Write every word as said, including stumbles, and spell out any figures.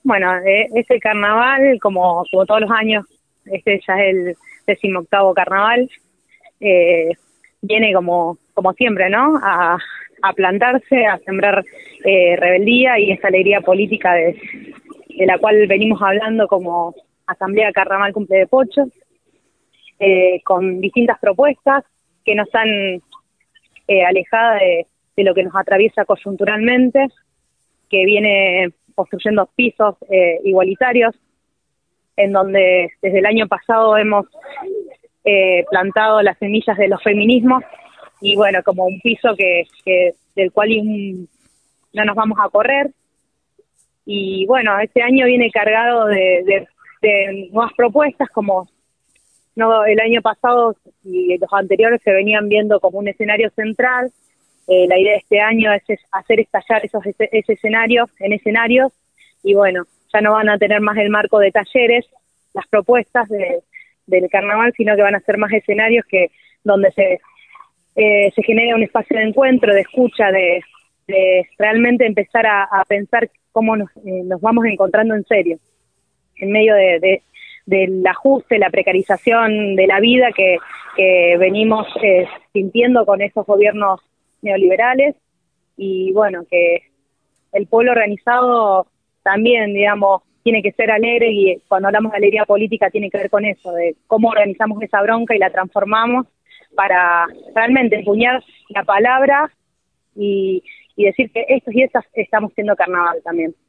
Bueno, eh, este carnaval, como, como todos los años, este ya es el decimoctavo carnaval, eh, viene como, como siempre, ¿no? A, a plantarse, a sembrar eh, rebeldía y esa alegría política de, de la cual venimos hablando como Asamblea Carnaval Cumple de Pocho, eh, con distintas propuestas que no están eh, alejadas de, de lo que nos atraviesa coyunturalmente, que viene construyendo pisos eh, igualitarios, en donde desde el año pasado hemos eh, plantado las semillas de los feminismos, y bueno, como un piso que, que del cual un, no nos vamos a correr. Y bueno, este año viene cargado de, de, de nuevas propuestas, como no el año pasado y los anteriores se venían viendo como un escenario central. Eh, la idea de este año es, es hacer estallar esos ese, ese escenarios en escenarios, y bueno, ya no van a tener más el marco de talleres, las propuestas de, del carnaval, sino que van a ser más escenarios que donde se eh, se genera un espacio de encuentro, de escucha, de, de realmente empezar a, a pensar cómo nos, eh, nos vamos encontrando en serio, en medio de, de del ajuste, la precarización de la vida que, que venimos eh, sintiendo con esos gobiernos neoliberales. Y bueno, que el pueblo organizado también, digamos, tiene que ser alegre, y cuando hablamos de alegría política tiene que ver con eso, de cómo organizamos esa bronca y la transformamos para realmente empuñar la palabra y, y decir que estos y estas estamos siendo carnaval también.